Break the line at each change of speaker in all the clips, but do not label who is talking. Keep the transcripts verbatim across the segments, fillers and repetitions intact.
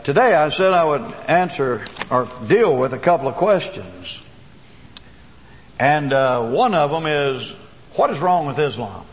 today I said I would answer or deal with a couple of questions. And uh, one of them is, what is wrong with Islam?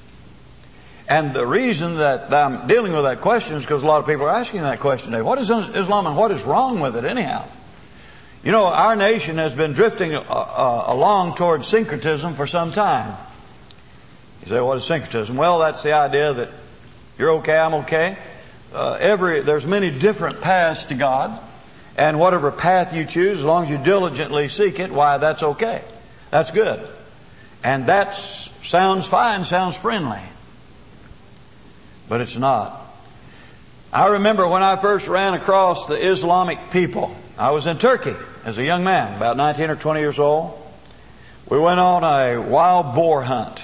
And the reason that I'm dealing with that question is because a lot of people are asking that question today. What is Islam and what is wrong with it anyhow? You know, our nation has been drifting uh, uh, along towards syncretism for some time. You say, what is syncretism? Well, that's the idea that you're okay, I'm okay. Uh, every there's many different paths to God, and whatever path you choose, as long as you diligently seek it, why, that's okay. That's good. And that sounds fine, sounds friendly. But it's not. I remember when I first ran across the Islamic people. I was in Turkey as a young man, about nineteen or twenty years old. We went on a wild boar hunt.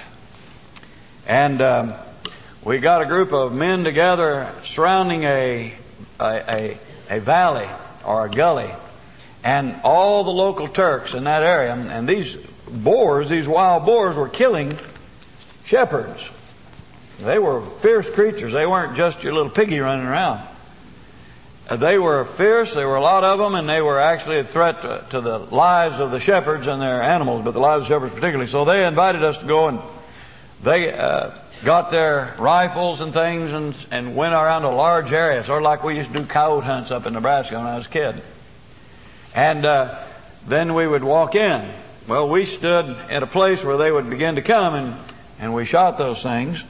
And um, we got a group of men together surrounding a, a, a, a valley or a gully. And all the local Turks in that area, and these boars, these wild boars, were killing shepherds. They were fierce creatures. They weren't just your little piggy running around. They were fierce. There were a lot of them, and they were actually a threat to, to the lives of the shepherds and their animals, but the lives of shepherds particularly. So they invited us to go, and they uh, got their rifles and things and, and went around a large area, sort of like we used to do coyote hunts up in Nebraska when I was a kid. And uh, then we would walk in. Well, we stood at a place where they would begin to come, and, and we shot those things.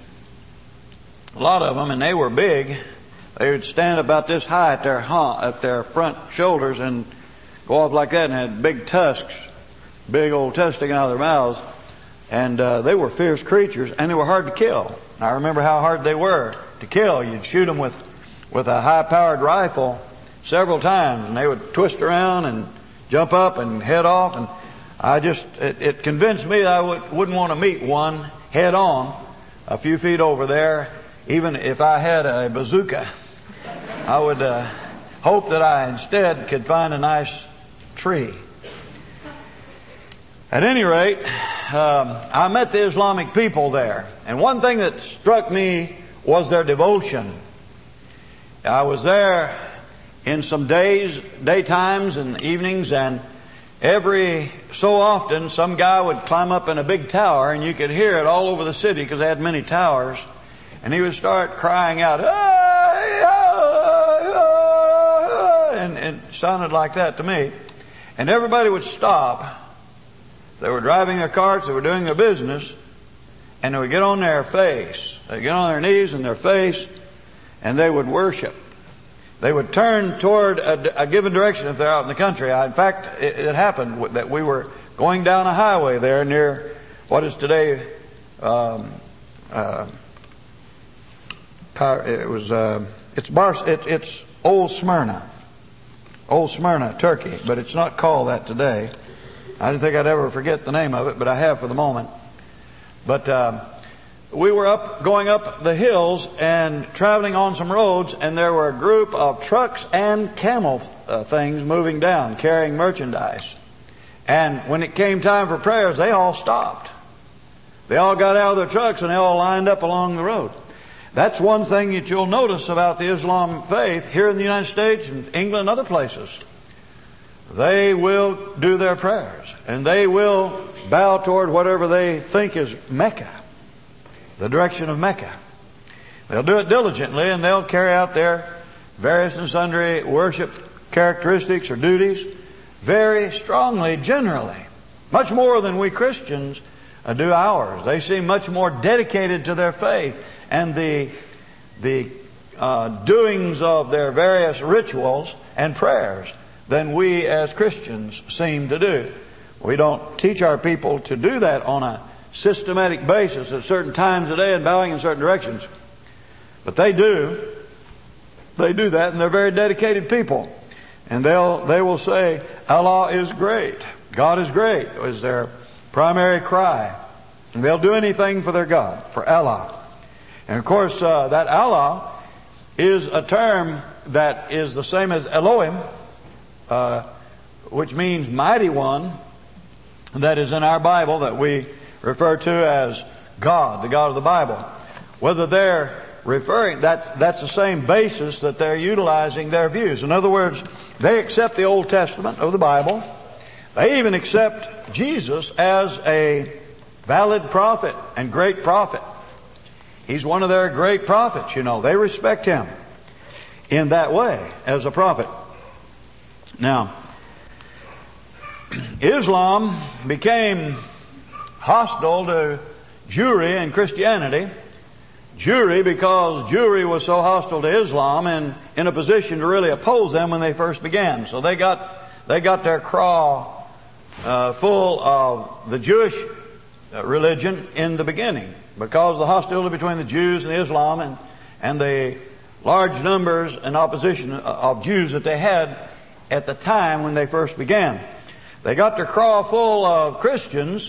A lot of them, and they were big. They would stand about this high at their at their front shoulders and go off like that, and had big tusks, big old tusks sticking out of their mouths. And uh, they were fierce creatures, and they were hard to kill. I remember how hard they were to kill. You'd shoot them with, with a high-powered rifle several times, and they would twist around and jump up and head off. And I just, it, it convinced me that I would, wouldn't want to meet one head on a few feet over there. Even if I had a bazooka, I would uh, hope that I instead could find a nice tree. At any rate, um, I met the Islamic people there. And one thing that struck me was their devotion. I was there in some days, daytimes and evenings, and every so often some guy would climb up in a big tower, and you could hear it all over the city because they had many towers. And he would start crying out, and, and it sounded like that to me. And everybody would stop. They were driving their carts, they were doing their business, and they would get on their face. They'd get on their knees and their face, and they would worship. They would turn toward a, a given direction if they're out in the country. I, in fact, it, it happened that we were going down a highway there near what is today... Um, uh, It was, uh, it's Bar, it, it's Old Smyrna. Old Smyrna, Turkey. But it's not called that today. I didn't think I'd ever forget the name of it, but I have for the moment. But, uh, we were up, going up the hills and traveling on some roads, and there were a group of trucks and camel uh, things moving down, carrying merchandise. And when it came time for prayers, they all stopped. They all got out of their trucks and they all lined up along the road. That's one thing that you'll notice about the Islam faith here in the United States and England and other places. They will do their prayers, and they will bow toward whatever they think is Mecca, the direction of Mecca. They'll do it diligently, and they'll carry out their various and sundry worship characteristics or duties very strongly, generally. Much more than we Christians do ours. They seem much more dedicated to their faith and the the uh, doings of their various rituals and prayers than we as Christians seem to do. We don't teach our people to do that on a systematic basis at certain times of day and bowing in certain directions. But they do. They do that, and they're very dedicated people. And they'll they will say, Allah is great. God is great is their primary cry. And they'll do anything for their God, for Allah. And of course, uh, that Allah is a term that is the same as Elohim, uh, which means mighty one, that is in our Bible that we refer to as God, the God of the Bible. Whether they're referring, that, that's the same basis that they're utilizing their views. In other words, they accept the Old Testament of the Bible. They even accept Jesus as a valid prophet and great prophet. He's one of their great prophets, you know. They respect him in that way as a prophet. Now, Islam became hostile to Jewry and Christianity. Jewry because Jewry was so hostile to Islam and in a position to really oppose them when they first began. So they got they got their craw uh, full of the Jewish religion in the beginning because of the hostility between the Jews and Islam and and the large numbers and opposition of Jews that they had at the time when they first began. They got their craw full of Christians,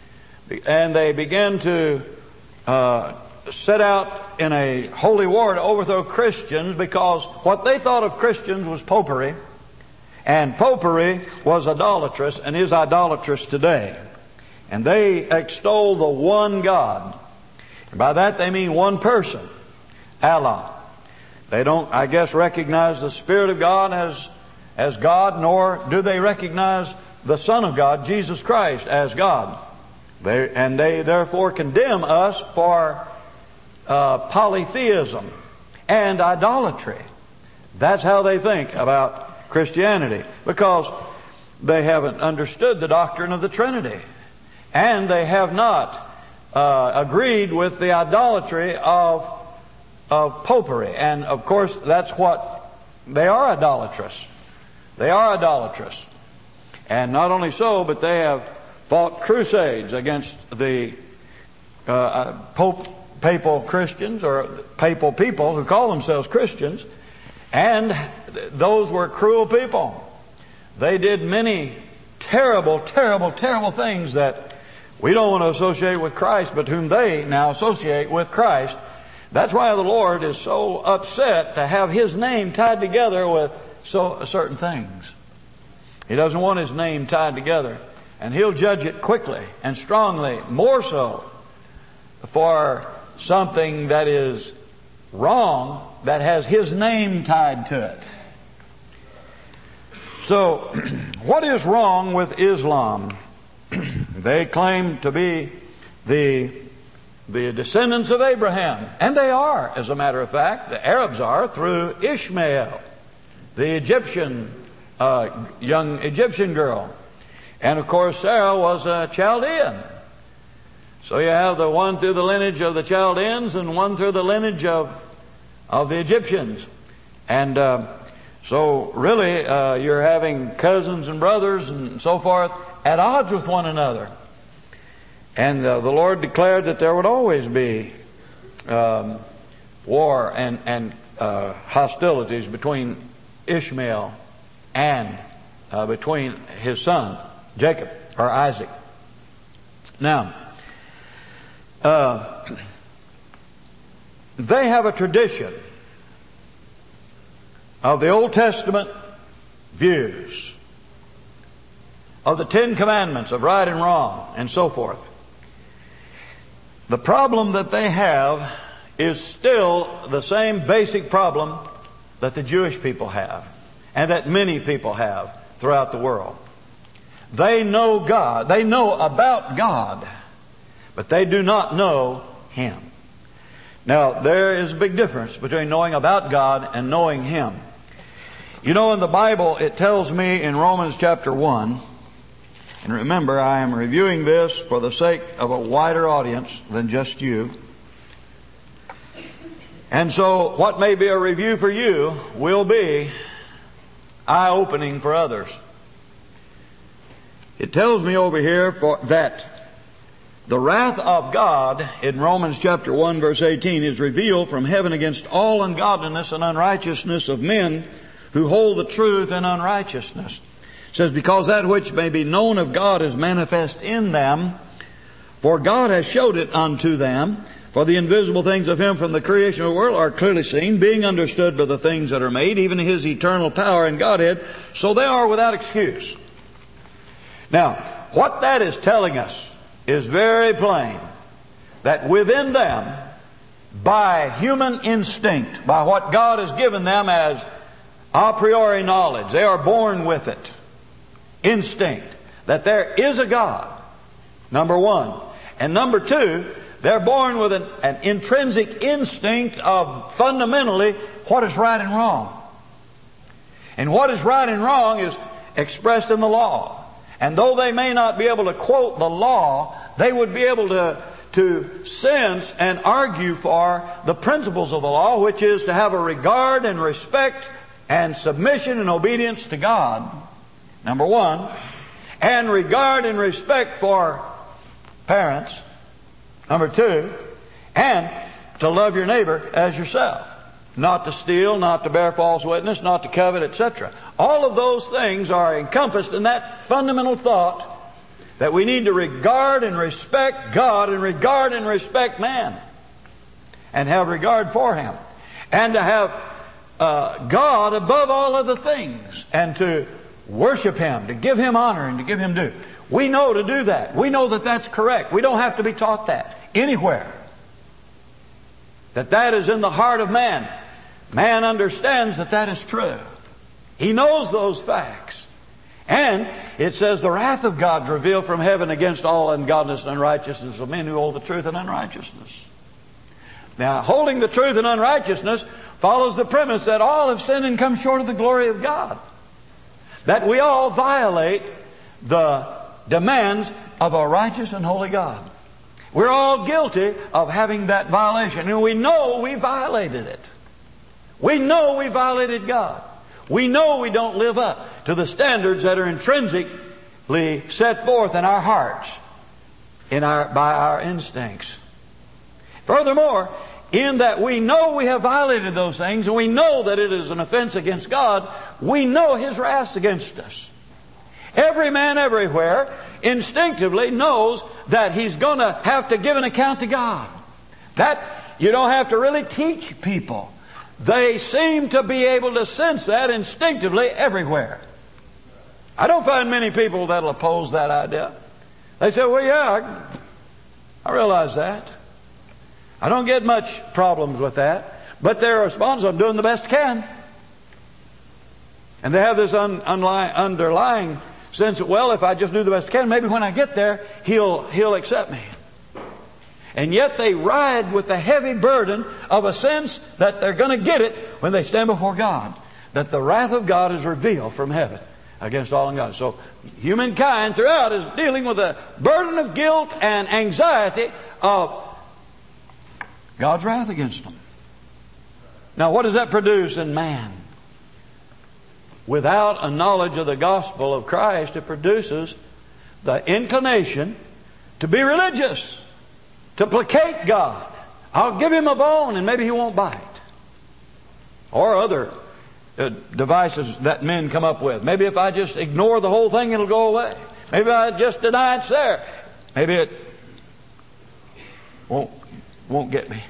and they began to uh, set out in a holy war to overthrow Christians because what they thought of Christians was popery, and popery was idolatrous and is idolatrous today. And they extol the one God. And by that they mean one person, Allah. They don't, I guess, recognize the Spirit of God as, as God, nor do they recognize the Son of God, Jesus Christ, as God. They, and they therefore condemn us for uh, polytheism and idolatry. That's how they think about Christianity, because they haven't understood the doctrine of the Trinity. And they have not uh, agreed with the idolatry of, of popery. And of course, that's what they are, idolatrous. They are idolatrous. And not only so, but they have fought crusades against the uh, Pope, papal Christians or papal people who call themselves Christians. And those were cruel people. They did many terrible, terrible, terrible things that we don't want to associate with Christ, but whom they now associate with Christ. That's why the Lord is so upset to have His name tied together with so certain things. He doesn't want His name tied together. And He'll judge it quickly and strongly, more so for something that is wrong that has His name tied to it. So, what is wrong with Islam? They claim to be the, the descendants of Abraham. And they are, as a matter of fact. The Arabs are through Ishmael, the Egyptian uh, young Egyptian girl. And of course Sarah was a Chaldean. So you have the one through the lineage of the Chaldeans and one through the lineage of, of the Egyptians. And uh, so really uh, you're having cousins and brothers and so forth at odds with one another. And uh, the Lord declared that there would always be um, war and, and uh, hostilities between Ishmael and uh, between his son, Jacob, or Isaac. Now, uh, they have a tradition of the Old Testament views, of the Ten Commandments of right and wrong, and so forth. The problem that they have is still the same basic problem that the Jewish people have, and that many people have throughout the world. They know God. They know about God, but they do not know Him. Now, there is a big difference between knowing about God and knowing Him. You know, in the Bible, it tells me in Romans chapter one, and remember, I am reviewing this for the sake of a wider audience than just you. And so, what may be a review for you will be eye-opening for others. It tells me over here for, that the wrath of God in Romans chapter one verse eighteen is revealed from heaven against all ungodliness and unrighteousness of men who hold the truth in unrighteousness. It says, because that which may be known of God is manifest in them, for God has showed it unto them. For the invisible things of Him from the creation of the world are clearly seen, being understood by the things that are made, even His eternal power and Godhead, so they are without excuse. Now, what that is telling us is very plain, that within them by human instinct, by what God has given them as a priori knowledge. They are born with it. Instinct. That there is a God. Number one. And number two, they're born with an, an intrinsic instinct of fundamentally what is right and wrong. And what is right and wrong is expressed in the law. And though they may not be able to quote the law, they would be able to, to sense and argue for the principles of the law, which is to have a regard and respect and submission and obedience to God, number one, and regard and respect for parents, number two, and to love your neighbor as yourself. Not to steal, not to bear false witness, not to covet, et cetera. All of those things are encompassed in that fundamental thought that we need to regard and respect God and regard and respect man. And have regard for Him. And to have uh, God above all other things. And to worship Him, to give Him honor and to give Him due. We know to do that. We know that that's correct. We don't have to be taught that anywhere. That that is in the heart of man. Man understands that that is true. He knows those facts. And it says the wrath of God is revealed from heaven against all ungodliness and unrighteousness of men who hold the truth in unrighteousness. Now, holding the truth in unrighteousness follows the premise that all have sinned and come short of the glory of God. That we all violate the demands of a righteous and holy God. We're all guilty of having that violation. And we know we violated it. We know we violated God. We know we don't live up to the standards that are intrinsically set forth in our hearts, in our, by our instincts. Furthermore, in that we know we have violated those things, and we know that it is an offense against God, we know His wrath against us. Every man everywhere instinctively knows that he's going to have to give an account to God. That you don't have to really teach people. They seem to be able to sense that instinctively everywhere. I don't find many people that'll oppose that idea. They say, well, yeah, I, I realize that. I don't get much problems with that. But their response, I'm doing the best I can. And they have this un, unli, underlying sense that, well, if I just do the best I can, maybe when I get there, He'll, He'll accept me. And yet they ride with the heavy burden of a sense that they're going to get it when they stand before God. That the wrath of God is revealed from heaven against all ungodliness. So humankind throughout is dealing with a burden of guilt and anxiety of God's wrath against them. Now what does that produce in man? Without a knowledge of the gospel of Christ, it produces the inclination to be religious. To placate God. I'll give Him a bone and maybe He won't bite. Or other uh, devices that men come up with. Maybe if I just ignore the whole thing, it'll go away. Maybe I just deny it's there. Maybe it won't, won't get me.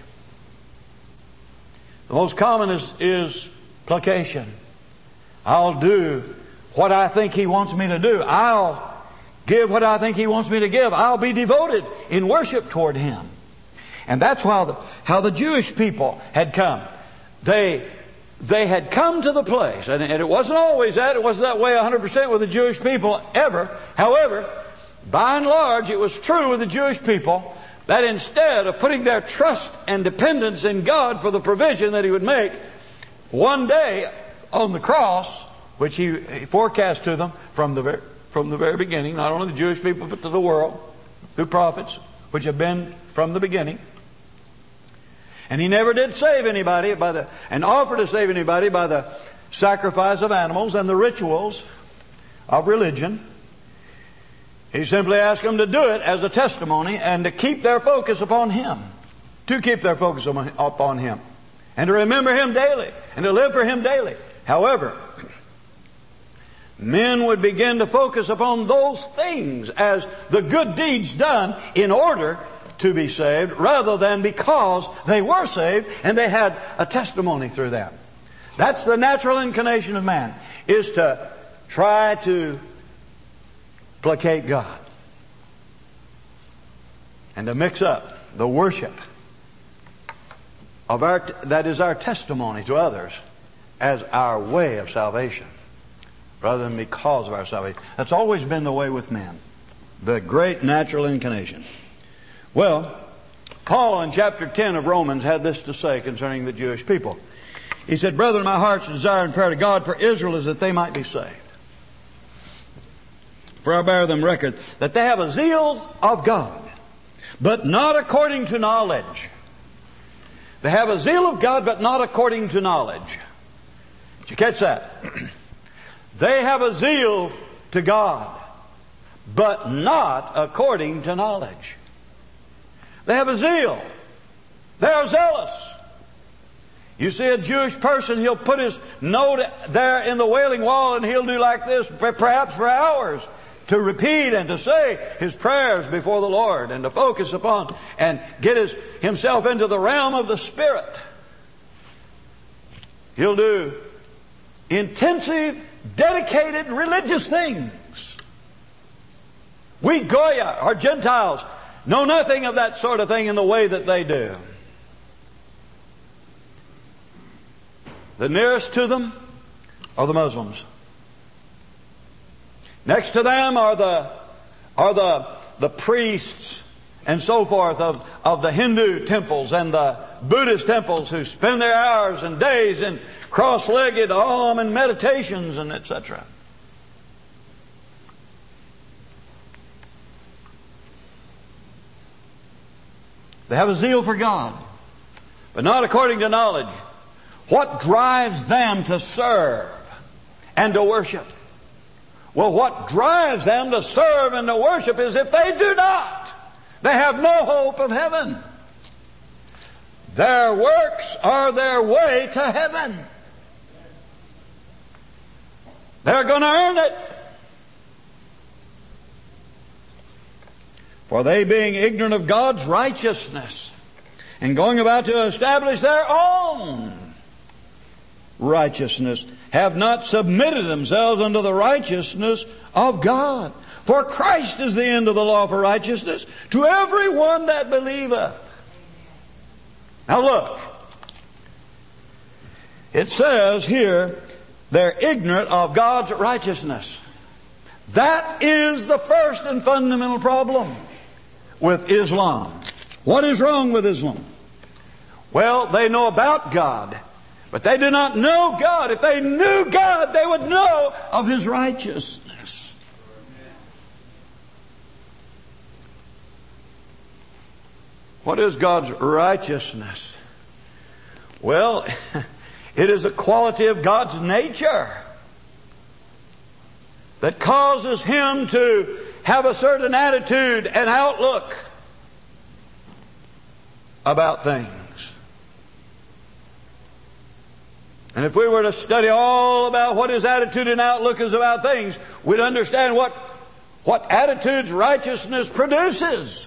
The most common is, is placation. I'll do what I think He wants me to do. I'll give what I think He wants me to give. I'll be devoted in worship toward Him. And that's how the, how the Jewish people had come. They, they had come to the place, and, and it wasn't always that. It wasn't that way one hundred percent with the Jewish people ever. However, by and large, it was true with the Jewish people that instead of putting their trust and dependence in God for the provision that He would make, one day on the cross, which He, he forecast to them from the very From the very beginning, not only the Jewish people, but to the world, through prophets, which have been from the beginning. And He never did save anybody by the, and offer to save anybody by the sacrifice of animals and the rituals of religion. He simply asked them to do it as a testimony and to keep their focus upon Him. To keep their focus upon Him. And to remember Him daily. And to live for Him daily. However, men would begin to focus upon those things as the good deeds done in order to be saved, rather than because they were saved and they had a testimony through them. That's the natural inclination of man, is to try to placate God and to mix up the worship of our, that is our testimony to others as our way of salvation, rather than because of our salvation. That's always been the way with men. The great natural inclination. Well, Paul in chapter ten of Romans had this to say concerning the Jewish people. He said, "Brethren, my heart's desire and prayer to God for Israel is that they might be saved. For I bear them record that they have a zeal of God, but not according to knowledge." They have a zeal of God, but not according to knowledge. Did you catch that? They have a zeal to God, but not according to knowledge. They have a zeal. They are zealous. You see a Jewish person, he'll put his note there in the Wailing Wall and he'll do like this, perhaps for hours, to repeat and to say his prayers before the Lord and to focus upon and get his, himself into the realm of the Spirit. He'll do intensive, dedicated religious things. We Goya, or Gentiles, know nothing of that sort of thing in the way that they do. The nearest to them are the Muslims. Next to them are the are the the priests and so forth of, of the Hindu temples and the Buddhist temples, who spend their hours and days in cross-legged om and meditations and et cetera. They have a zeal for God, but not according to knowledge. What drives them to serve and to worship? Well, what drives them to serve and to worship is if they do not, they have no hope of heaven. Their works are their way to heaven. They're going to earn it. For they, being ignorant of God's righteousness and going about to establish their own righteousness, have not submitted themselves unto the righteousness of God. For Christ is the end of the law for righteousness to every one that believeth. Now look, it says here, they're ignorant of God's righteousness. That is the first and fundamental problem with Islam. What is wrong with Islam? Well, they know about God, but they do not know God. If they knew God, they would know of His righteousness. What is God's righteousness? Well, it is a quality of God's nature that causes Him to have a certain attitude and outlook about things. And if we were to study all about what His attitude and outlook is about things, we'd understand what, what attitudes righteousness produces.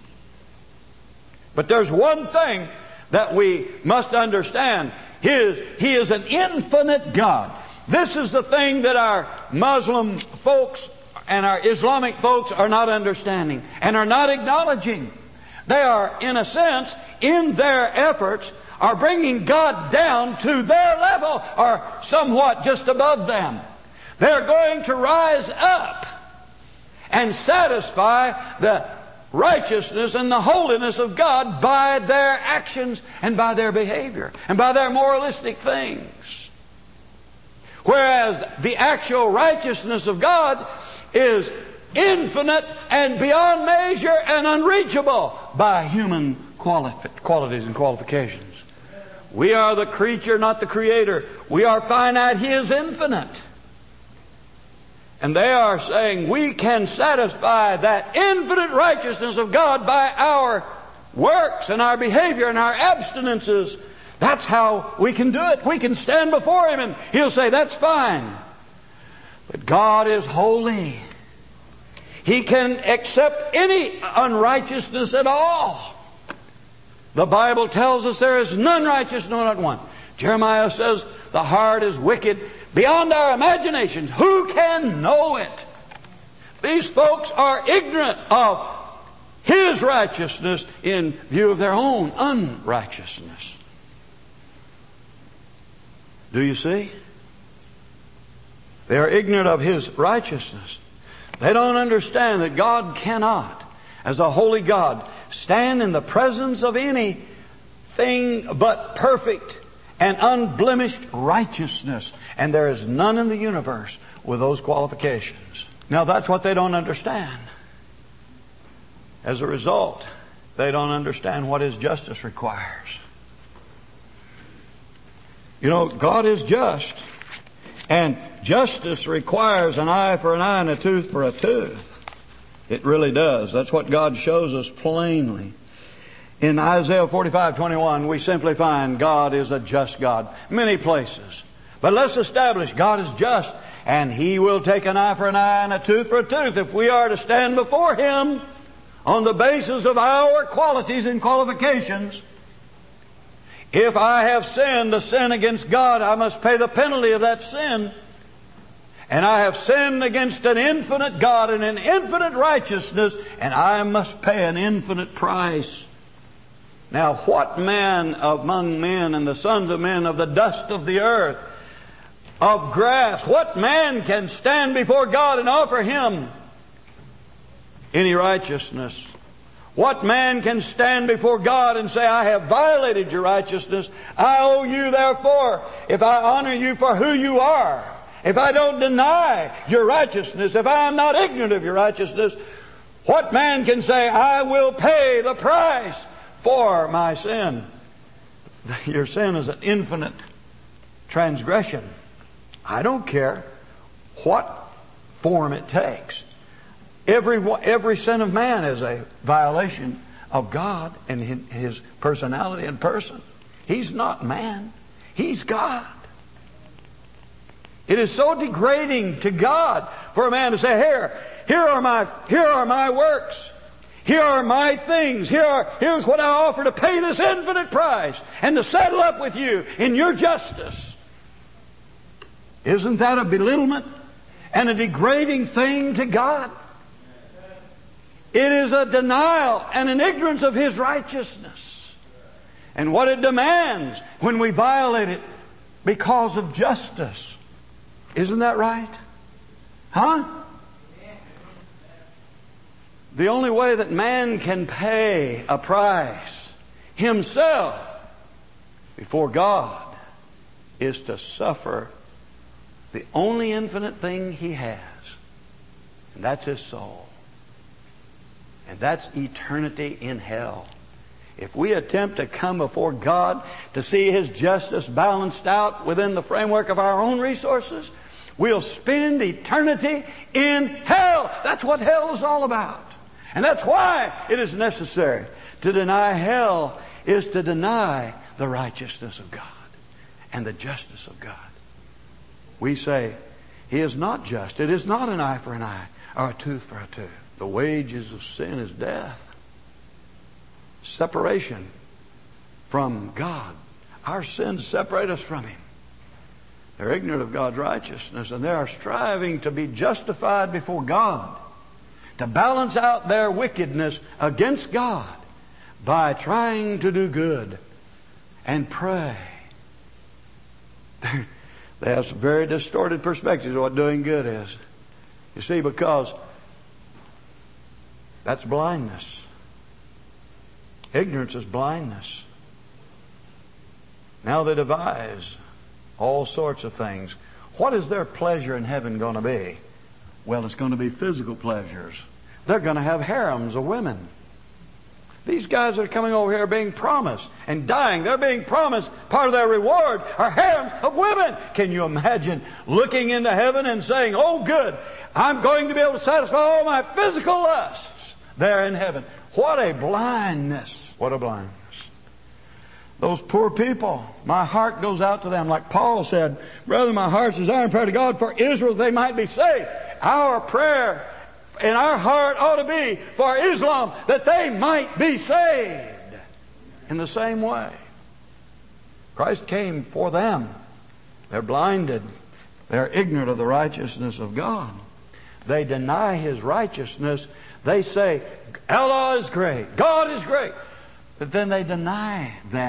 But there's one thing that we must understand. His, he is an infinite God. This is the thing that our Muslim folks and our Islamic folks are not understanding and are not acknowledging. They are, in a sense, in their efforts, are bringing God down to their level or somewhat just above them. They're going to rise up and satisfy the righteousness and the holiness of God by their actions and by their behavior and by their moralistic things. Whereas the actual righteousness of God is infinite and beyond measure and unreachable by human quali- qualities and qualifications. We are the creature, not the creator. We are finite. He is infinite. And they are saying we can satisfy that infinite righteousness of God by our works and our behavior and our abstinences. That's how we can do it. We can stand before Him and He'll say, that's fine. But God is holy. He can accept any unrighteousness at all. The Bible tells us there is none righteous, no, not one. Jeremiah says the heart is wicked beyond our imaginations. Who can know it? These folks are ignorant of His righteousness in view of their own unrighteousness. Do you see? They are ignorant of His righteousness. They don't understand that God cannot, as a holy God, stand in the presence of anything but perfect and unblemished righteousness. And there is none in the universe with those qualifications. Now that's what they don't understand. As a result, they don't understand what His justice requires. You know, God is just. And justice requires an eye for an eye and a tooth for a tooth. It really does. That's what God shows us plainly. In Isaiah forty-five twenty-one, we simply find God is a just God. Many places. But let's establish God is just, and He will take an eye for an eye and a tooth for a tooth if we are to stand before Him on the basis of our qualities and qualifications. If I have sinned a sin against God, I must pay the penalty of that sin. And I have sinned against an infinite God and an infinite righteousness, and I must pay an infinite price. Now, what man among men and the sons of men of the dust of the earth, of grass, what man can stand before God and offer Him any righteousness? What man can stand before God and say, I have violated your righteousness. I owe you, therefore, if I honor you for who you are, if I don't deny your righteousness, if I am not ignorant of your righteousness, what man can say, I will pay the price for my sin? Your sin is an infinite transgression. I don't care what form it takes. Every, every sin of man is a violation of God and His personality and person. He's not man. He's God. It is so degrading to God for a man to say, here, here are my, here are my works. Here are my things. Here are, here's what I offer to pay this infinite price and to settle up with you in your justice. Isn't that a belittlement and a degrading thing to God? It is a denial and an ignorance of His righteousness. And what it demands when we violate it because of justice. Isn't that right? Huh? The only way that man can pay a price himself before God is to suffer the only infinite thing He has. And that's His soul. And that's eternity in hell. If we attempt to come before God to see His justice balanced out within the framework of our own resources, we'll spend eternity in hell. That's what hell is all about. And that's why it is necessary. To deny hell is to deny the righteousness of God and the justice of God. We say, He is not just. It is not an eye for an eye or a tooth for a tooth. The wages of sin is death. Separation from God. Our sins separate us from Him. They're ignorant of God's righteousness, and they are striving to be justified before God, to balance out their wickedness against God by trying to do good and pray. They have some very distorted perspectives of what doing good is. You see, because that's blindness. Ignorance is blindness. Now they devise all sorts of things. What is their pleasure in heaven going to be? Well, it's going to be physical pleasures. They're going to have harems of women. These guys that are coming over here are being promised and dying. They're being promised part of their reward are harems of women. Can you imagine looking into heaven and saying, oh good, I'm going to be able to satisfy all my physical lusts there in heaven. What a blindness. What a blindness. Those poor people, my heart goes out to them. Like Paul said, brother, my heart's desire and prayer to God for Israel they might be saved. Our prayer in our heart ought to be for Islam that they might be saved. In the same way, Christ came for them. They're blinded. They're ignorant of the righteousness of God. They deny His righteousness. They say, Allah is great. God is great. But then they deny that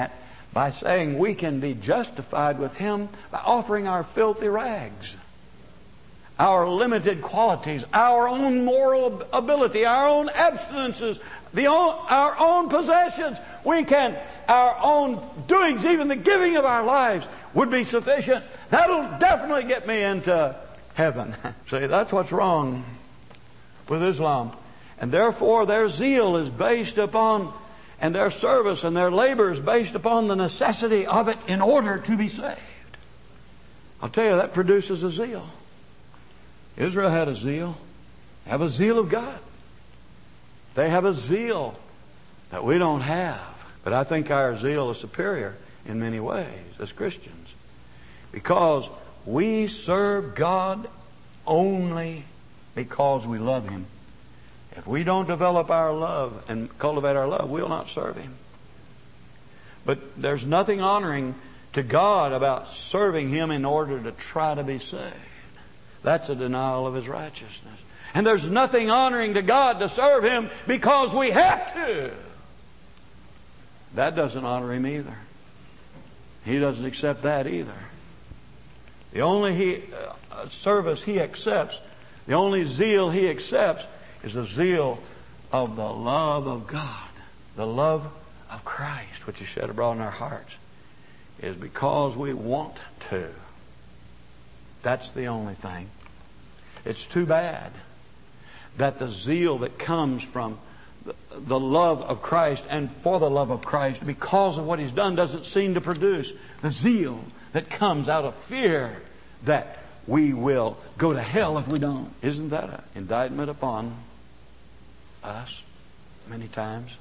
by saying we can be justified with Him by offering our filthy rags, our limited qualities, our own moral ability, our own abstinences, the own, our own possessions. We can, our own doings, even the giving of our lives would be sufficient. That'll definitely get me into heaven. See, that's what's wrong with Islam. And therefore their zeal is based upon, and their service and their labor is based upon the necessity of it in order to be saved. I'll tell you, that produces a zeal. Israel had a zeal. They have a zeal of God. They have a zeal that we don't have. But I think our zeal is superior in many ways as Christians, because we serve God only because we love Him. If we don't develop our love and cultivate our love, we'll not serve Him. But there's nothing honoring to God about serving Him in order to try to be saved. That's a denial of His righteousness. And there's nothing honoring to God to serve Him because we have to. That doesn't honor Him either. He doesn't accept that either. The only he, uh, service He accepts, the only zeal He accepts, is the zeal of the love of God, the love of Christ, which is shed abroad in our hearts, is because we want to. That's the only thing. It's too bad that the zeal that comes from the, the love of Christ and for the love of Christ because of what He's done doesn't seem to produce the zeal that comes out of fear that we will go to hell if we don't. Isn't that an indictment upon us many times?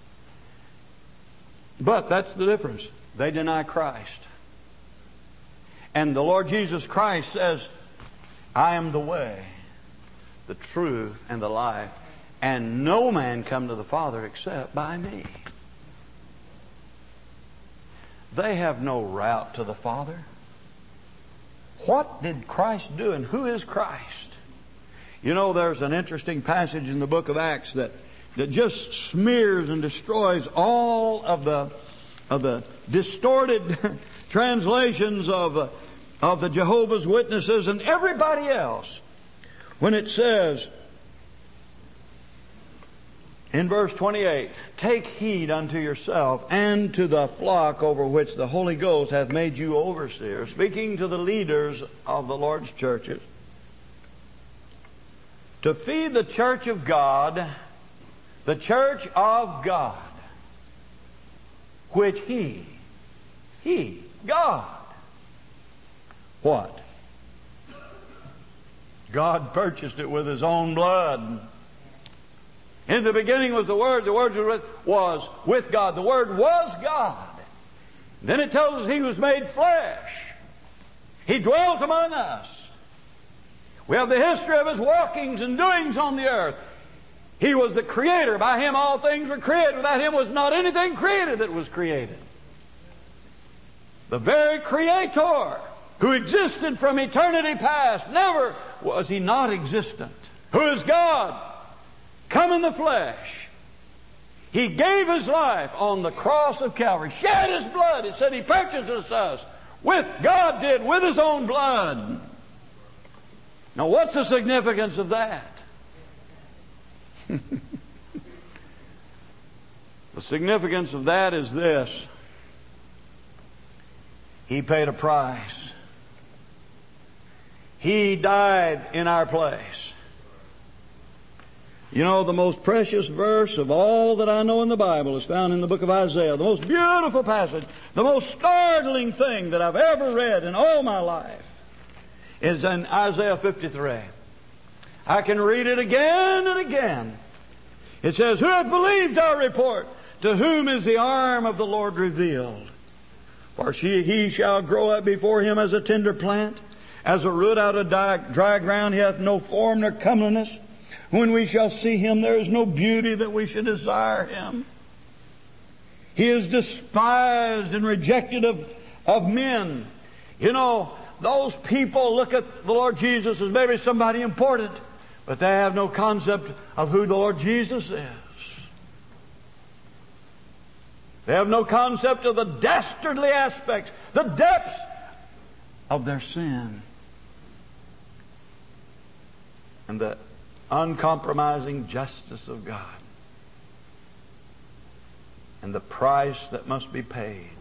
But that's the difference. They deny Christ. And the Lord Jesus Christ says, I am the way, the truth, and the life, and no man come to the Father except by me. They have no route to the Father. What did Christ do, and who is Christ? You know, there's an interesting passage in the book of Acts that, that just smears and destroys all of the of the distorted translations of uh, of the Jehovah's Witnesses and everybody else, when it says in verse twenty-eight, take heed unto yourself and to the flock over which the Holy Ghost hath made you overseers, speaking to the leaders of the Lord's churches, to feed the church of God, the church of God, which He, He, God, what? God purchased it with His own blood. In the beginning was the Word. The Word was with God. The Word was God. Then it tells us He was made flesh. He dwelt among us. We have the history of His walkings and doings on the earth. He was the Creator. By Him all things were created. Without Him was not anything created that was created. The very Creator, who existed from eternity past, never was He not existent. Who is God, come in the flesh. He gave His life on the cross of Calvary, shed His blood. It said He purchased us with, God did, with His own blood. Now what's the significance of that? The significance of that is this. He paid a price. He died in our place. You know, the most precious verse of all that I know in the Bible is found in the book of Isaiah. The most beautiful passage, the most startling thing that I've ever read in all my life is in Isaiah fifty-three. I can read it again and again. It says, who hath believed our report? To whom is the arm of the Lord revealed? For she, he shall grow up before Him as a tender plant, as a root out of dry, dry ground. He hath no form nor comeliness. When we shall see Him, there is no beauty that we should desire Him. He is despised and rejected of, of men. You know, those people look at the Lord Jesus as maybe somebody important, but they have no concept of who the Lord Jesus is. They have no concept of the dastardly aspects, the depths of their sin, and the uncompromising justice of God, and the price that must be paid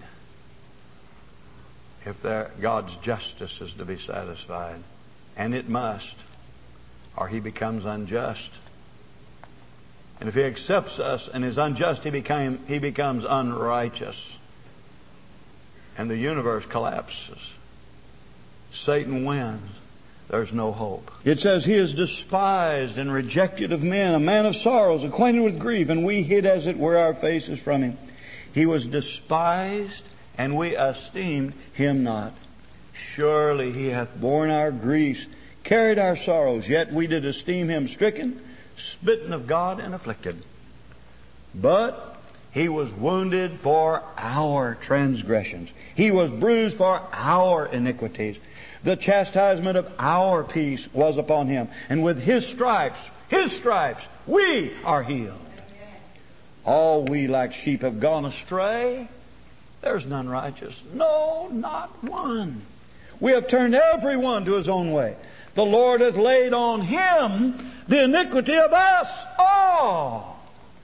if there, God's justice is to be satisfied. And it must, or He becomes unjust. And if He accepts us and is unjust, He became, He becomes unrighteous. And the universe collapses. Satan wins. There's no hope. It says, He is despised and rejected of men, a man of sorrows, acquainted with grief, and we hid as it were our faces from Him. He was despised, and we esteemed Him not. Surely He hath borne our griefs, carried our sorrows, yet we did esteem Him stricken, smitten of God, and afflicted. But He was wounded for our transgressions. He was bruised for our iniquities. The chastisement of our peace was upon Him. And with His stripes, His stripes, we are healed. All we like sheep have gone astray. There's none righteous. No, not one. We have turned every one to his own way. The Lord hath laid on Him the iniquity of us all.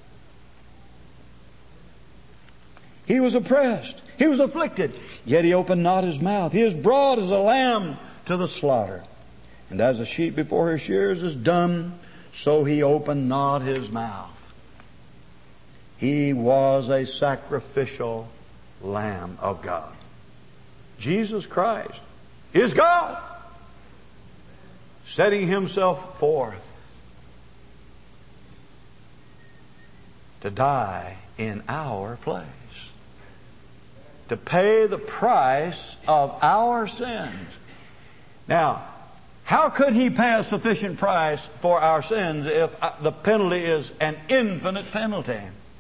He was oppressed. He was afflicted. Yet He opened not His mouth. He is brought as a lamb to the slaughter. And as a sheep before her shearers is dumb, so He opened not His mouth. He was a sacrificial Lamb of God. Jesus Christ is God, setting Himself forth to die in our place, to pay the price of our sins. Now, how could He pay a sufficient price for our sins if the penalty is an infinite penalty?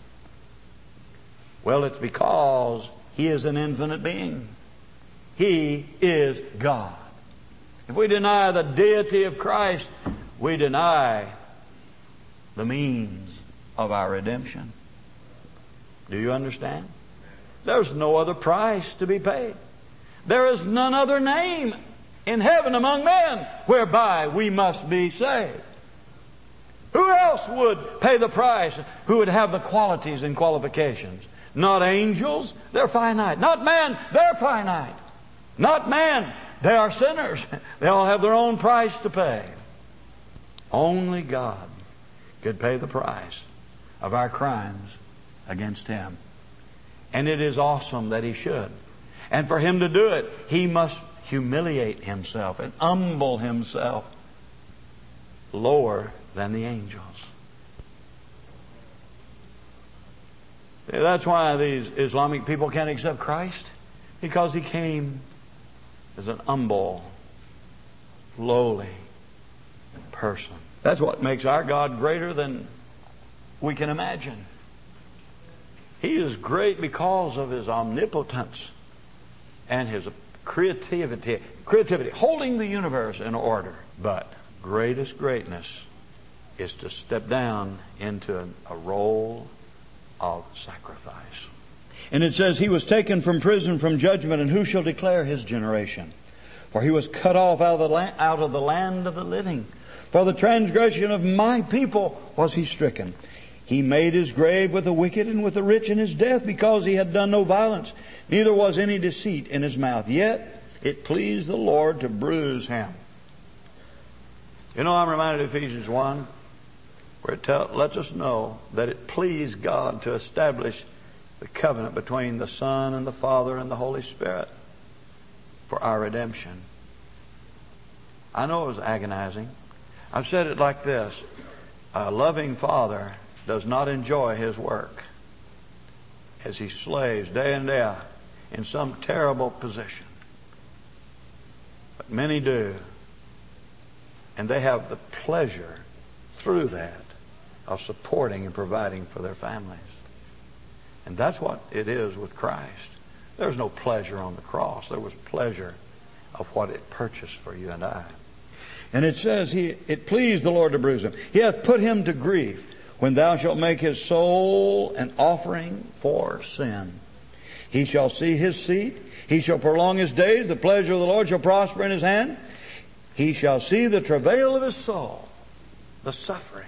Well, it's because He is an infinite being. He is God. If we deny the deity of Christ, we deny the means of our redemption. Do you understand? There's no other price to be paid. There is none other name in heaven among men whereby we must be saved. Who else would pay the price? Who would have the qualities and qualifications? Not angels, they're finite. Not man, they're finite. Not man, they are sinners. They all have their own price to pay. Only God could pay the price of our crimes against Him. And it is awesome that He should. And for Him to do it, He must humiliate Himself and humble Himself lower than the angels. That's why these Islamic people can't accept Christ. Because He came as an humble, lowly person. That's what makes our God greater than we can imagine. He is great because of His omnipotence and His creativity, creativity, holding the universe in order. But greatest greatness is to step down into an, a role of sacrifice. And it says, He was taken from prison, from judgment, and who shall declare His generation? For He was cut off out of the land, out of the land of the living. For the transgression of my people was He stricken. He made His grave with the wicked and with the rich in His death, because He had done no violence, neither was any deceit in His mouth. Yet it pleased the Lord to bruise Him. You know, I'm reminded of Ephesians one, where it tell, lets us know that it pleased God to establish the covenant between the Son and the Father and the Holy Spirit for our redemption. I know it was agonizing. I've said it like this: a loving Father does not enjoy His work as He slaves day in day out in some terrible position. But many do. And they have the pleasure through that of supporting and providing for their families. And that's what it is with Christ. There's no pleasure on the cross. There was pleasure of what it purchased for you and I. And it says, he, it pleased the Lord to bruise Him. He hath put Him to grief. when thou shalt make his soul an offering for sin. He shall see his seed. He shall prolong his days. The pleasure of the Lord shall prosper in his hand. He shall see the travail of his soul, the suffering,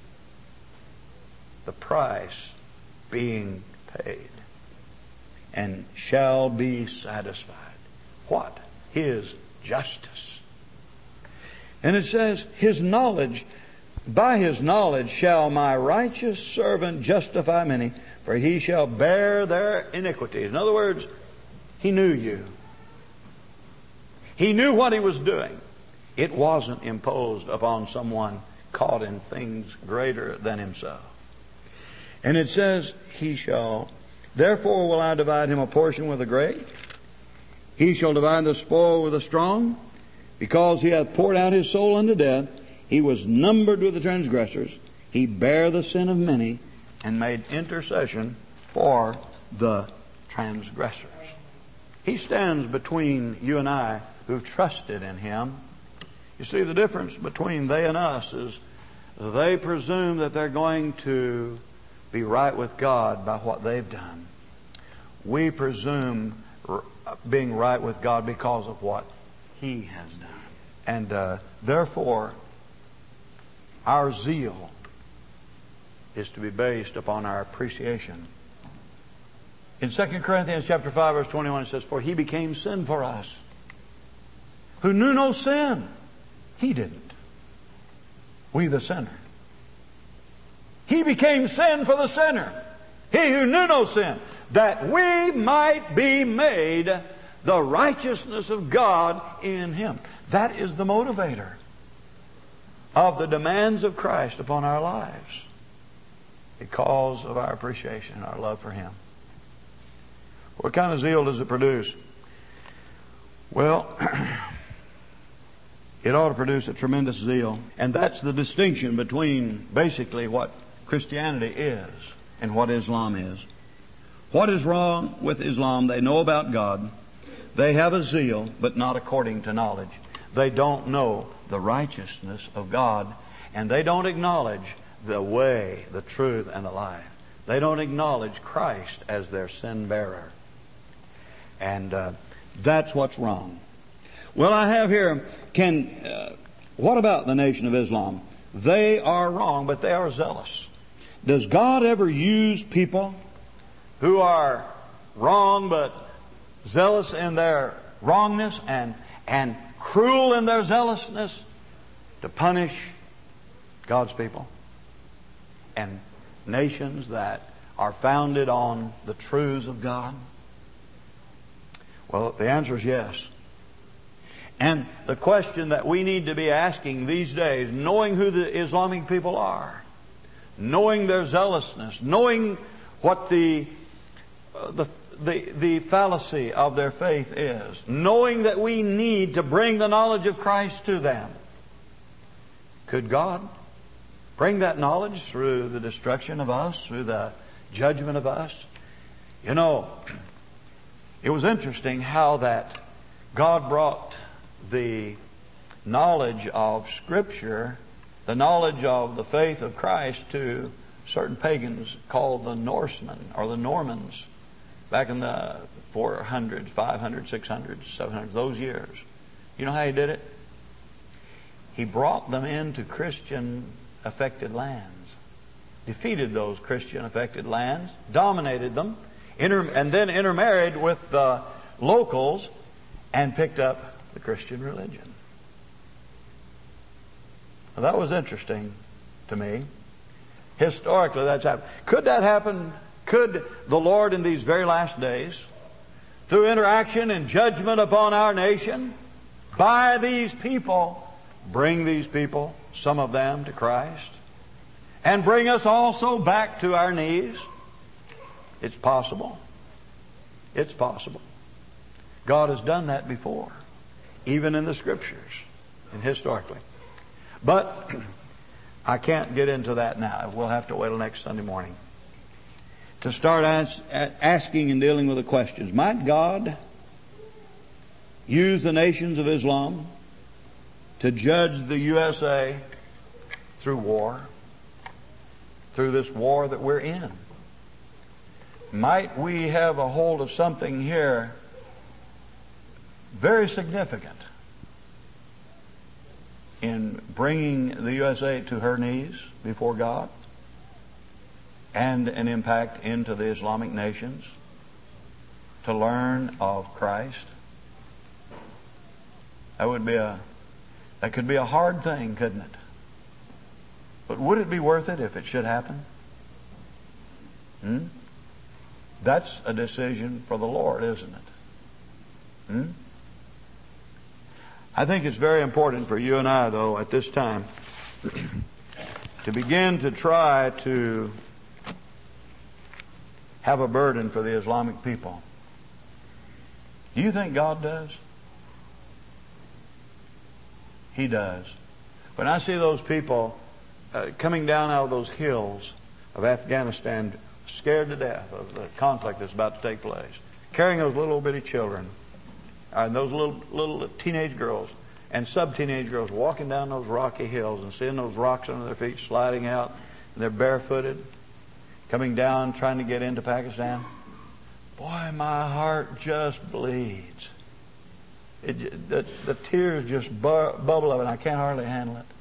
the price being paid, and shall be satisfied. What? His justice. And it says, his knowledge, by his knowledge shall my righteous servant justify many, for he shall bear their iniquities. In other words, he knew you. He knew what he was doing. It wasn't imposed upon someone caught in things greater than himself. And it says, he shall, therefore will I divide him a portion with the great. He shall divide the spoil with the strong, because he hath poured out his soul unto death. He was numbered with the transgressors. He bare the sin of many, and made intercession for the transgressors. He stands between you and I who've trusted in him. You see, the difference between they and us is they presume that they're going to be right with God by what they've done. We presume being right with God because of what he has done. And uh, therefore, our zeal is to be based upon our appreciation. In Second Corinthians chapter five, verse twenty-one, it says, for he became sin for us, who knew no sin. He didn't. We the sinner. He became sin for the sinner, he who knew no sin, that we might be made the righteousness of God in him. That is the motivator of the demands of Christ upon our lives, because of our appreciation and our love for him. What kind of zeal does it produce? Well, it ought to produce a tremendous zeal. And that's the distinction between basically what Christianity is and what Islam is. What is wrong with Islam? They know about God. They have a zeal, but not according to knowledge. They don't know the righteousness of God, and they don't acknowledge the way, the truth, and the life. They don't acknowledge Christ as their sin bearer. And uh, that's what's wrong. Well, I have here, can, uh, what about the Nation of Islam? They are wrong, but they are zealous. Does God ever use people who are wrong but zealous in their wrongness and, and cruel in their zealousness to punish God's people and nations that are founded on the truths of God? Well, the answer is yes. And the question that we need to be asking these days, knowing who the Islamic people are, knowing their zealousness, knowing what the uh, the the the fallacy of their faith is, knowing that we need to bring the knowledge of Christ to them, could God bring that knowledge through the destruction of us, through the judgment of us? You know, it was interesting how that God brought the knowledge of Scripture, the knowledge of the faith of Christ, to certain pagans called the Norsemen or the Normans back in the four hundreds, five hundreds, six hundreds, seven hundreds, those years. You know how he did it? He brought them into Christian affected lands, defeated those Christian affected lands, dominated them, inter- and then intermarried with the locals and picked up the Christian religion. Now, that was interesting to me. Historically, that's happened. Could that happen? Could the Lord in these very last days, through interaction and judgment upon our nation, by these people, bring these people, some of them, to Christ, and bring us also back to our knees? It's possible. It's possible. God has done that before, even in the Scriptures and historically. But I can't get into that now. We'll have to wait till next Sunday morning to start as, asking and dealing with the questions. Might God use the nations of Islam to judge the U S A through war? through this war that we're in. Might we have a hold of something here very significant in bringing the U S A to her knees before God and an impact into the Islamic nations to learn of Christ? That would be a, that could be a hard thing, couldn't it? But would it be worth it if it should happen? Hmm? That's a decision for the Lord, isn't it? Hmm? I think it's very important for you and I, though, at this time, to begin to try to have a burden for the Islamic people. Do you think God does? He does. When I see those people uh, coming down out of those hills of Afghanistan, scared to death of the conflict that's about to take place, carrying those little bitty children, and those little little teenage girls and sub-teenage girls walking down those rocky hills and seeing those rocks under their feet sliding out, and they're barefooted, coming down, trying to get into Pakistan. Boy, my heart just bleeds. It, the, the tears just bu- bubble up, and I can't hardly handle it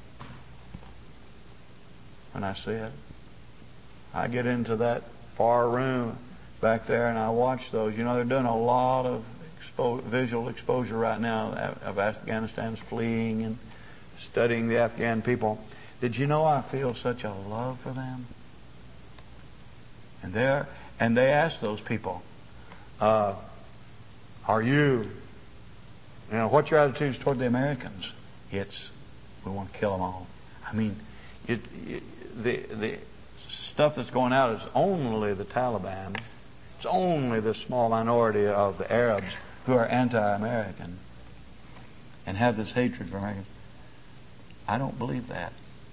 when I see it. I get into that far room back there, and I watch those. You know, they're doing a lot of expo- visual exposure right now of Afghanistan's fleeing and studying the Afghan people. Did you know I feel such a love for them? And there, and they ask those people, uh, "Are you, you know, what's your attitudes toward the Americans?" It's, we want to kill them all. I mean, it, it the the stuff that's going out is only the Taliban. It's only the small minority of the Arabs who are anti-American and have this hatred for Americans. I don't believe that.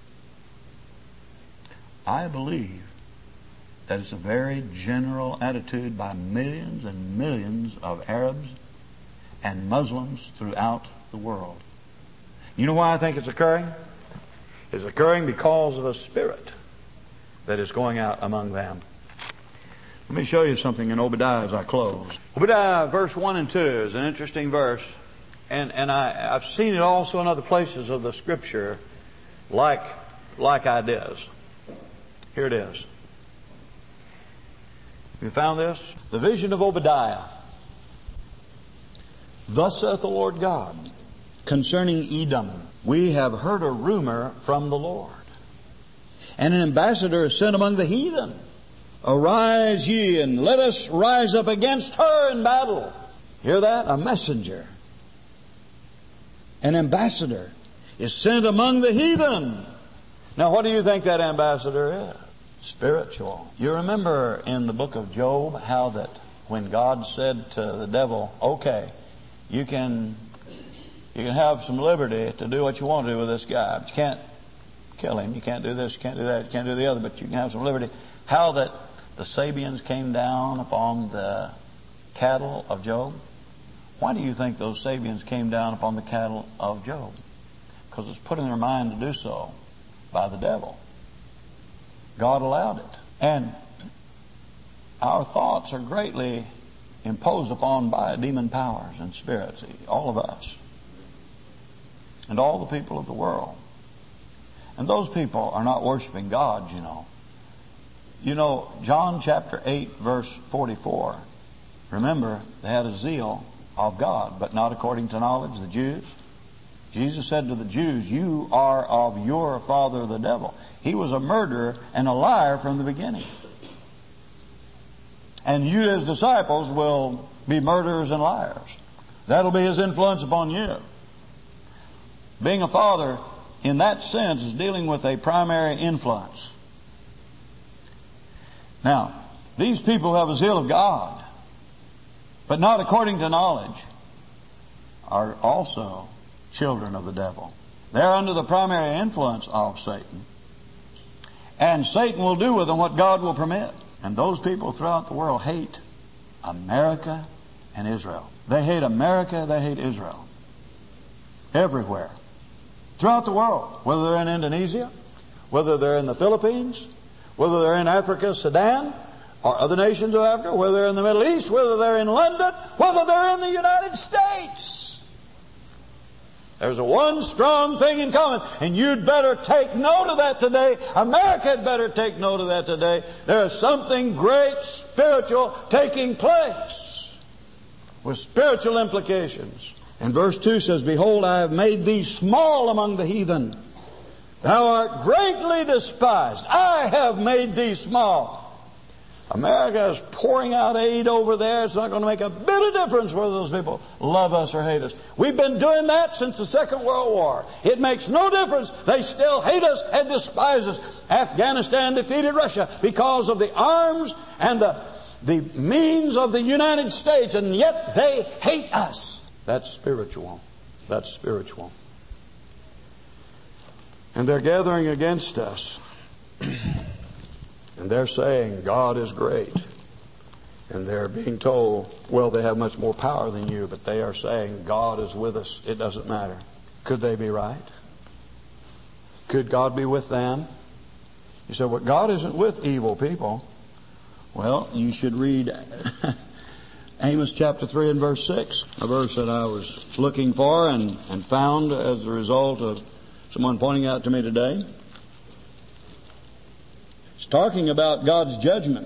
I believe that it's a very general attitude by millions and millions of Arabs and Muslims throughout the world. You know why I think it's occurring? It's occurring because of a spirit that is going out among them. Let me show you something in Obadiah as I close. Obadiah verse one and two is an interesting verse, and, and I, I've seen it also in other places of the Scripture like, like ideas. Here it is. Have you found this? The vision of Obadiah. Thus saith the Lord God, concerning Edom, we have heard a rumor from the Lord. And an ambassador is sent among the heathen. Arise ye, and let us rise up against her in battle. Hear that? A messenger. An ambassador is sent among the heathen. Now, what do you think that ambassador is? Spiritual. You remember in the book of Job how that when God said to the devil, okay, you can you can have some liberty to do what you want to do with this guy, but you can't kill him, you can't do this, you can't do that, you can't do the other, but you can have some liberty. How that the Sabians came down upon the cattle of Job. Why do you think those Sabians came down upon the cattle of Job? Because it's put in their mind to do so by the devil. God allowed it. And our thoughts are greatly imposed upon by demon powers and spirits, all of us, and all the people of the world. And those people are not worshiping God, you know. You know, John chapter eight, verse forty-four. Remember, they had a zeal of God, but not according to knowledge, the Jews. Jesus said to the Jews, you are of your father the devil. He was a murderer and a liar from the beginning. And you as disciples will be murderers and liars. That'll be his influence upon you. Being a father, in that sense, is dealing with a primary influence. Now, these people who have a zeal of God, but not according to knowledge, are also children of the devil. They're under the primary influence of Satan. And Satan will do with them what God will permit. And those people throughout the world hate America and Israel. They hate America, they hate Israel. Everywhere. Throughout the world. Whether they're in Indonesia, whether they're in the Philippines, whether they're in Africa, Sudan, or other nations of Africa, whether they're in the Middle East, whether they're in London, whether they're in the United States. There's a one strong thing in common, and you'd better take note of that today. America had better take note of that today. There is something great spiritual taking place with spiritual implications. And verse two says, Behold, I have made thee small among the heathen. Thou art greatly despised. I have made thee small. America is pouring out aid over there. It's not going to make a bit of difference whether those people love us or hate us. We've been doing that since the Second World War. It makes no difference. They still hate us and despise us. Afghanistan defeated Russia because of the arms and the, the means of the United States, and yet they hate us. That's spiritual. That's spiritual. And they're gathering against us. And they're saying, God is great. And they're being told, well, they have much more power than you, but they are saying, God is with us. It doesn't matter. Could they be right? Could God be with them? You say, well, God isn't with evil people. Well, you should read Amos chapter three and verse six, a verse that I was looking for and, and found as a result of someone pointing out to me today. It's talking about God's judgment.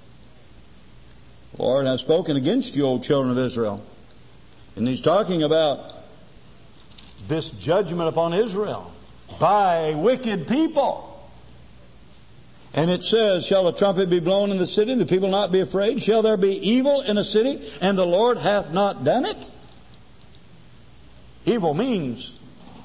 Lord, I've spoken against you, O children of Israel. And he's talking about this judgment upon Israel by a wicked people. And it says, Shall a trumpet be blown in the city, and the people not be afraid? Shall there be evil in a city, and the Lord hath not done it? Evil means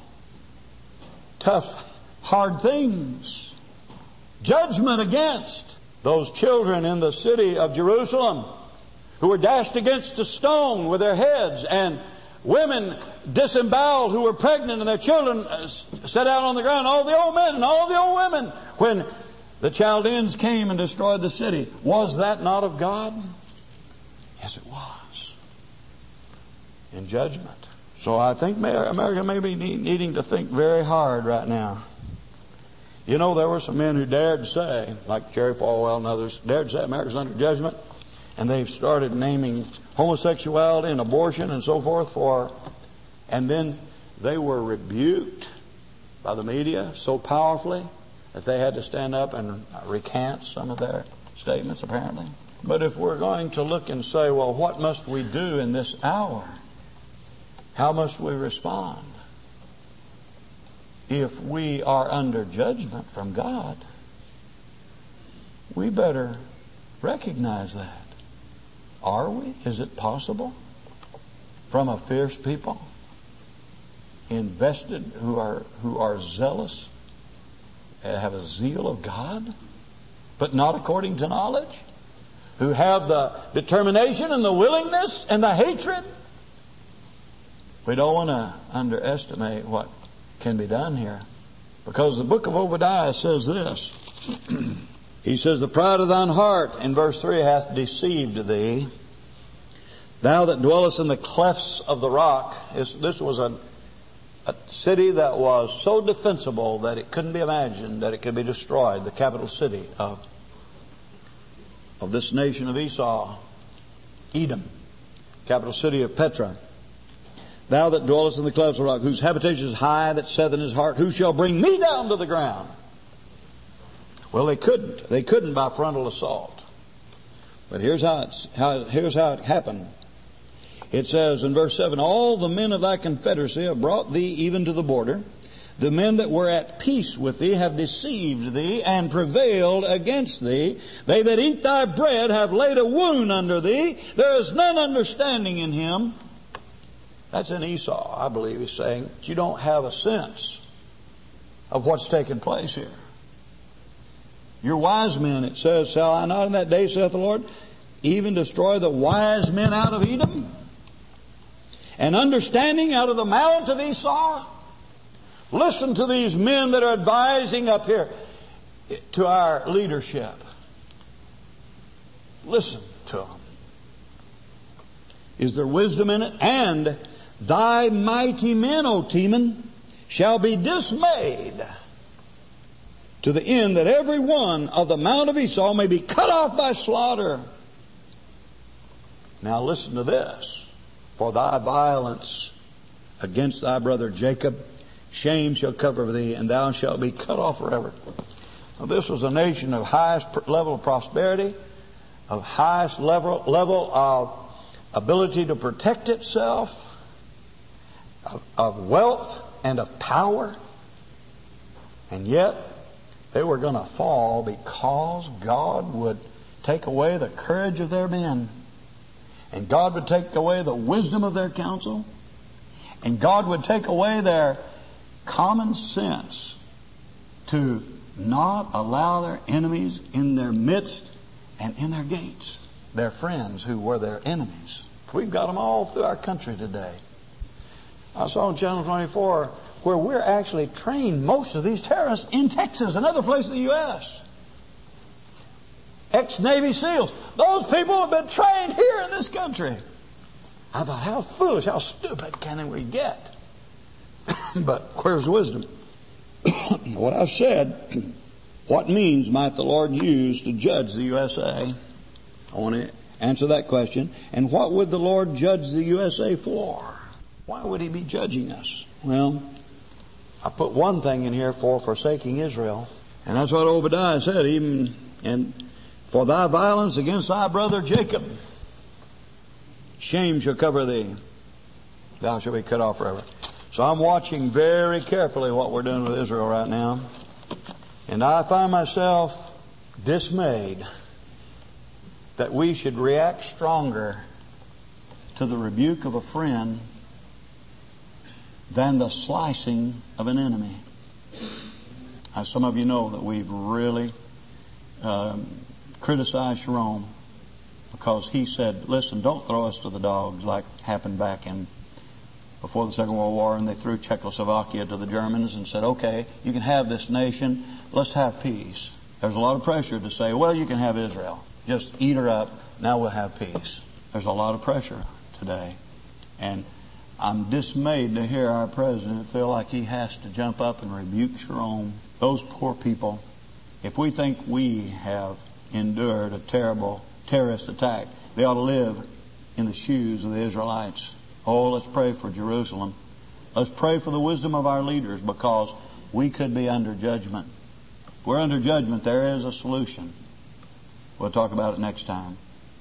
tough, hard things. Judgment against those children in the city of Jerusalem who were dashed against a stone with their heads, and women disemboweled who were pregnant and their children set out on the ground, all the old men and all the old women, when the Chaldeans came and destroyed the city. Was that not of God? Yes, it was. In judgment. So I think America may be needing to think very hard right now. You know, there were some men who dared say, like Jerry Falwell and others, dared say America's under judgment. And they've started naming homosexuality and abortion and so forth for, and then they were rebuked by the media so powerfully that they had to stand up and recant some of their statements, apparently. But if we're going to look and say, well, what must we do in this hour? How must we respond? If we are under judgment from God, we better recognize that. Are we? Is it possible? From a fierce people, invested, who are who are zealous, have a zeal of God, but not according to knowledge, who have the determination and the willingness and the hatred. We don't want to underestimate what can be done here, because the book of Obadiah says this. He says, the pride of thine heart, in verse three, hath deceived thee. Thou that dwellest in the clefts of the rock. This was a, a city that was so defensible that it couldn't be imagined that it could be destroyed. The capital city of, of this nation of Esau, Edom. Capital city of Petra. Thou that dwellest in the clefts of the rock, whose habitation is high, that saith in his heart, who shall bring me down to the ground? Well, they couldn't. They couldn't by frontal assault. But here's how, it's, how, here's how it happened. It says in verse seven, all the men of thy confederacy have brought thee even to the border. The men that were at peace with thee have deceived thee and prevailed against thee. They that eat thy bread have laid a wound under thee. There is none understanding in him. That's in Esau, I believe he's saying. You don't have a sense of what's taking place here. Your wise men, it says, shall I not in that day, saith the Lord, even destroy the wise men out of Edom? And understanding out of the mount of Esau? Listen to these men that are advising up here to our leadership. Listen to them. Is there wisdom in it? And thy mighty men, O Teman, shall be dismayed. to the end that every one of the mount of Esau may be cut off by slaughter. Now listen to this. For thy violence against thy brother Jacob, shame shall cover thee, and thou shalt be cut off forever. Now, this was a nation of highest level of prosperity, of highest level, level of ability to protect itself, of, of wealth and of power. And yet, they were going to fall because God would take away the courage of their men. And God would take away the wisdom of their counsel. And God would take away their common sense to not allow their enemies in their midst and in their gates. Their friends who were their enemies. We've got them all through our country today. I saw on Channel twenty-four where we're actually trained most of these terrorists in Texas and other places in the U S Ex-Navy SEALs. Those people have been trained here in this country. I thought, how foolish, how stupid can we get? But where's wisdom? What I've said, what means might the Lord use to judge the U S A? I want to answer that question. And what would the Lord judge the U S A for? Why would He be judging us? Well, I put one thing in here for forsaking Israel. And that's what Obadiah said. Even and for thy violence against thy brother Jacob, shame shall cover thee. Thou shalt be cut off forever. So I'm watching very carefully what we're doing with Israel right now. And I find myself dismayed that we should react stronger to the rebuke of a friend than the slicing of an enemy. As some of you know that we've really um, criticized Sharon because he said, listen, don't throw us to the dogs like happened back in before the Second World War, and they threw Czechoslovakia to the Germans and said, okay, you can have this nation, let's have peace. There's a lot of pressure to say, well, you can have Israel. Just eat her up, now we'll have peace. There's a lot of pressure today. And I'm dismayed to hear our president feel like he has to jump up and rebuke Sharon. Those poor people, if we think we have endured a terrible terrorist attack, they ought to live in the shoes of the Israelites. Oh, let's pray for Jerusalem. Let's pray for the wisdom of our leaders, because we could be under judgment. If we're under judgment, there is a solution. We'll talk about it next time.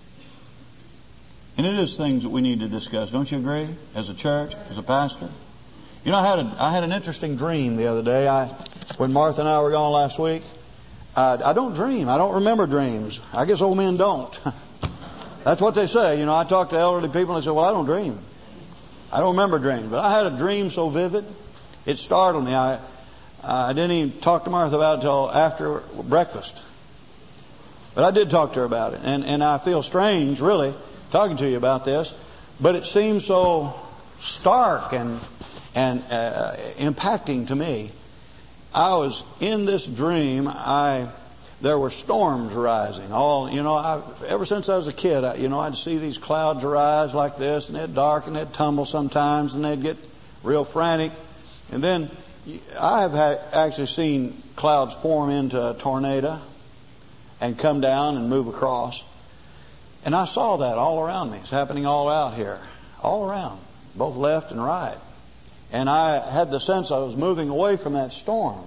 And it is things that we need to discuss. Don't you agree? As a church, as a pastor. You know, I had a, I had an interesting dream the other day. I, when Martha and I were gone last week, I, I don't dream. I don't remember dreams. I guess old men don't. That's what they say. You know, I talk to elderly people and they say, well, I don't dream. I don't remember dreams. But I had a dream so vivid, it startled me. I, I didn't even talk to Martha about it until after breakfast. But I did talk to her about it. And, and I feel strange, really, talking to you about this. But it seems so stark and, and uh, impacting to me. I was in this dream. I there were storms rising. All you know, I, ever since I was a kid, I, you know, I'd see these clouds arise like this, and they'd dark and they'd tumble sometimes, and they'd get real frantic. And then I have ha- actually seen clouds form into a tornado and come down and move across. And I saw that all around me. It's happening all out here, all around, both left and right. And I had the sense I was moving away from that storm.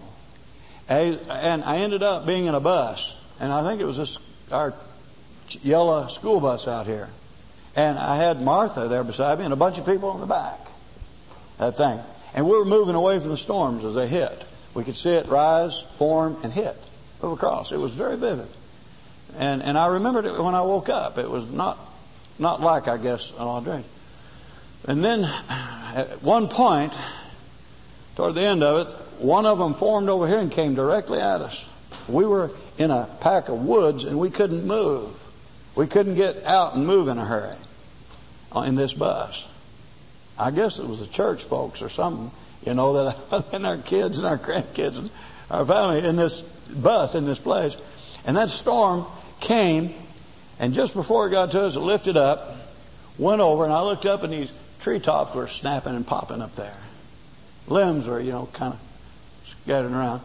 And I ended up being in a bus. And I think it was this, our yellow school bus out here. And I had Martha there beside me and a bunch of people in the back. That thing. And we were moving away from the storms as they hit. We could see it rise, form, and hit. Move across. It was very vivid. And and I remembered it when I woke up. It was not not like, I guess, an odd dream. And then at one point, toward the end of it, one of them formed over here and came directly at us. We were in a pack of woods and we couldn't move. We couldn't get out and move in a hurry in this bus. I guess it was the church folks or something, you know, that and our kids and our grandkids and our family in this bus, in this place. And that storm came, and just before it got to us, it lifted up, went over, and I looked up, and these treetops were snapping and popping up there. Limbs were, you know, kind of scattered around.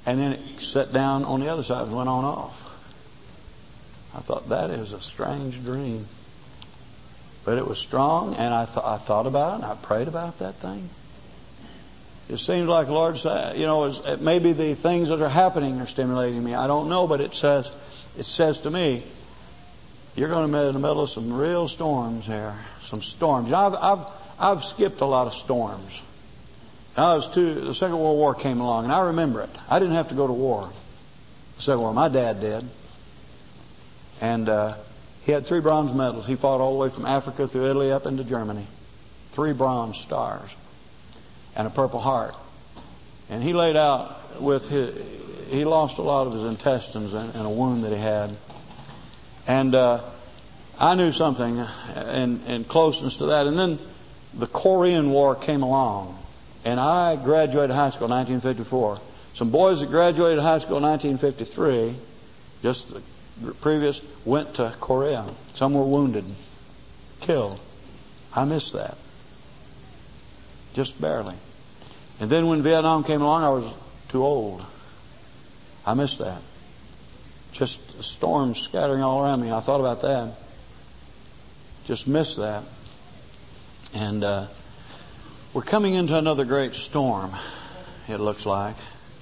And then it sat down on the other side and went on off. I thought, that is a strange dream. But it was strong, and I, th- I thought about it, and I prayed about that thing. It seems like the Lord said, you know, it maybe the things that are happening are stimulating me. I don't know, but it says, it says to me, you're going to be in the middle of some real storms here. Some storms. You know, I've, I've, I've skipped a lot of storms. I was two, the Second World War came along, and I remember it. I didn't have to go to war. The Second War, my dad did. And uh, he had three bronze medals. He fought all the way from Africa through Italy up into Germany. Three bronze stars. And a Purple Heart. And he laid out with his, he lost a lot of his intestines in, in a wound that he had. And uh, I knew something in, in closeness to that. And then the Korean War came along. And I graduated high school in nineteen fifty-four. Some boys that graduated high school in nineteen fifty-three, just the previous, went to Korea. Some were wounded, killed. I missed that. Just barely. And then when Vietnam came along, I was too old. I missed that. Just storms scattering all around me. I thought about that. Just missed that. And uh, we're coming into another great storm, it looks like.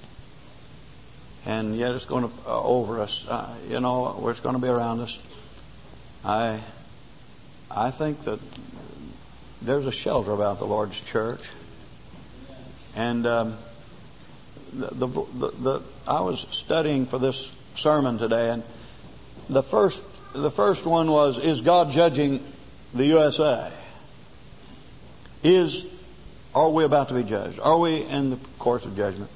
And yet it's going to uh, over us. Uh, you know, it's going to be around us. I, I think that there's a shelter about the Lord's church. And um, the, the, the, the I was studying for this sermon today, and the first the first one was, is God judging the U S A? Is are we about to be judged? Are we in the course of judgment?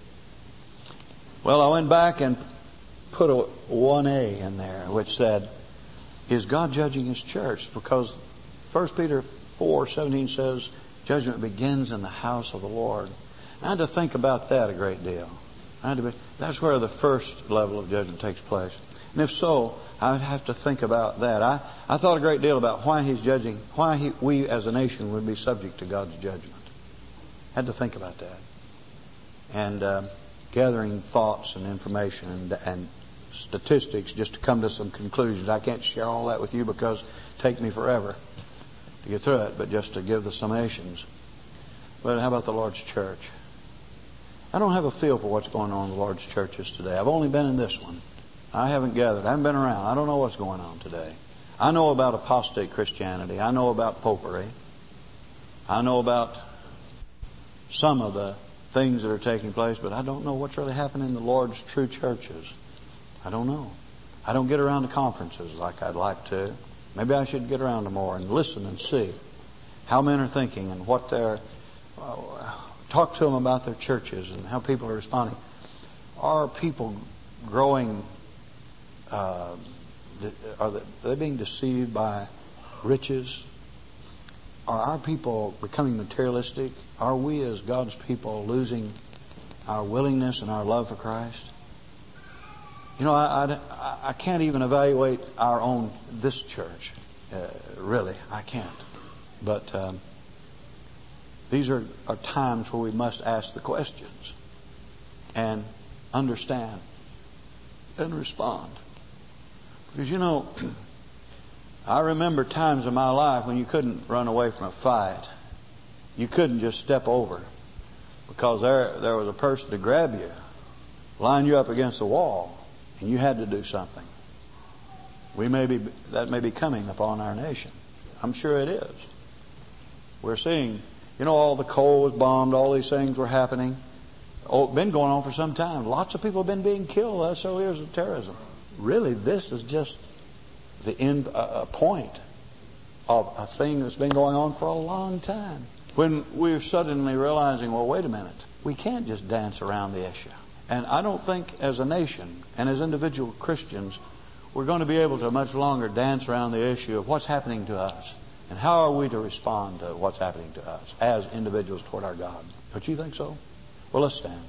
Well, I went back and put a one A in there, which said, is God judging His church? Because First Peter four seventeen says, judgment begins in the house of the Lord. I had to think about that a great deal. I had to be, that's where the first level of judgment takes place. And if so, I would have to think about that. I, I thought a great deal about why He's judging, why he, we as a nation would be subject to God's judgment. I had to think about that. And uh, gathering thoughts and information and, and statistics just to come to some conclusions. I can't share all that with you because it takes me forever to get through it, but just to give the summations. But how about the Lord's church? I don't have a feel for what's going on in the Lord's churches today. I've only been in this one. I haven't gathered. I haven't been around. I don't know what's going on today. I know about apostate Christianity. I know about popery. I know about some of the things that are taking place, but I don't know what's really happening in the Lord's true churches. I don't know. I don't get around to conferences like I'd like to. Maybe I should get around to more and listen and see how men are thinking and what they're... Uh, talk to them about their churches and how people are responding. Are people growing... Uh, are they, are they being deceived by riches? Are our people becoming materialistic? Are we as God's people losing our willingness and our love for Christ? You know, I, I, I can't even evaluate our own, this church. Uh, really, I can't. But um, these are, are times where we must ask the questions and understand and respond. Because, you know, I remember times in my life when you couldn't run away from a fight. You couldn't just step over because there there was a person to grab you, line you up against the wall, and you had to do something. We may be, that may be coming upon our nation. I'm sure it is. We're seeing, you know, all the coal was bombed, all these things were happening. Oh, it's been going on for some time. Lots of people have been being killed. That's so years of terrorism. Really, this is just the end uh, point of a thing that's been going on for a long time. When we're suddenly realizing, well, wait a minute, we can't just dance around the issue. And I don't think as a nation and as individual Christians, we're going to be able to much longer dance around the issue of what's happening to us and how are we to respond to what's happening to us as individuals toward our God. Don't you think so? Well, let's stand.